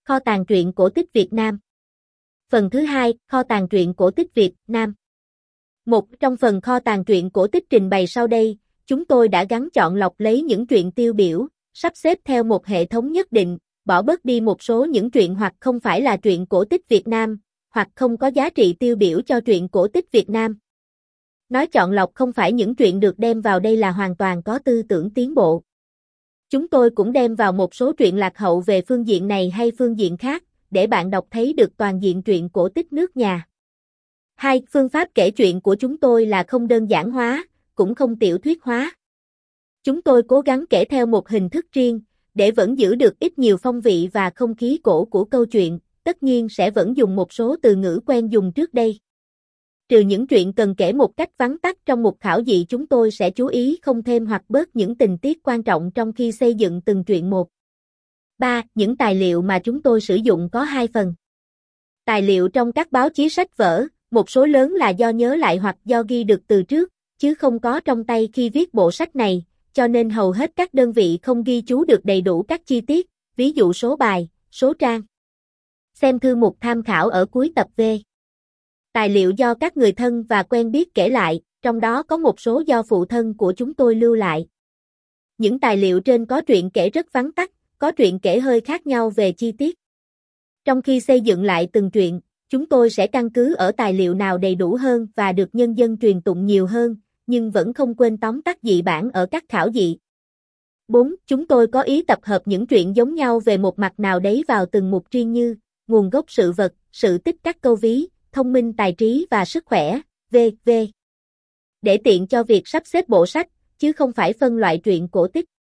Kho tàng truyện cổ tích Việt Nam. Phần thứ 2, Kho tàng truyện cổ tích Việt Nam. Trong phần kho tàng truyện cổ tích trình bày sau đây, chúng tôi đã gắn chọn lọc lấy những truyện tiêu biểu, sắp xếp theo một hệ thống nhất định, bỏ bớt đi một số những truyện hoặc không phải là truyện cổ tích Việt Nam, hoặc không có giá trị tiêu biểu cho truyện cổ tích Việt Nam. Nói chọn lọc không phải những truyện được đem vào đây là hoàn toàn có tư tưởng tiến bộ. Chúng tôi cũng đem vào một số truyện lạc hậu về phương diện này hay phương diện khác, để bạn đọc thấy được toàn diện truyện cổ tích nước nhà. 2. Phương pháp kể chuyện của chúng tôi là không đơn giản hóa, cũng không tiểu thuyết hóa. Chúng tôi cố gắng kể theo một hình thức riêng, để vẫn giữ được ít nhiều phong vị và không khí cổ của câu chuyện, tất nhiên sẽ vẫn dùng một số từ ngữ quen dùng trước đây. Trừ những truyện cần kể một cách vắn tắt trong mục khảo dị, chúng tôi sẽ chú ý không thêm hoặc bớt những tình tiết quan trọng trong khi xây dựng từng truyện một. 3. Những tài liệu mà chúng tôi sử dụng có 2 phần. Tài liệu trong các báo chí sách vở, một số lớn là do nhớ lại hoặc do ghi được từ trước, chứ không có trong tay khi viết bộ sách này, cho nên hầu hết các đơn vị không ghi chú được đầy đủ các chi tiết, ví dụ số bài, số trang. Xem thư mục tham khảo ở cuối tập V. Tài liệu do các người thân và quen biết kể lại, trong đó có một số do phụ thân của chúng tôi lưu lại. Những tài liệu trên có truyện kể rất vắn tắt, có truyện kể hơi khác nhau về chi tiết. Trong khi xây dựng lại từng truyện, chúng tôi sẽ căn cứ ở tài liệu nào đầy đủ hơn và được nhân dân truyền tụng nhiều hơn, nhưng vẫn không quên tóm tắt dị bản ở các khảo dị. 4. Chúng tôi có ý tập hợp những truyện giống nhau về một mặt nào đấy vào từng mục riêng như nguồn gốc sự vật, sự tích các câu ví, thông minh tài trí và sức khỏe, v.v. để tiện cho việc sắp xếp bộ sách, chứ không phải phân loại truyện cổ tích.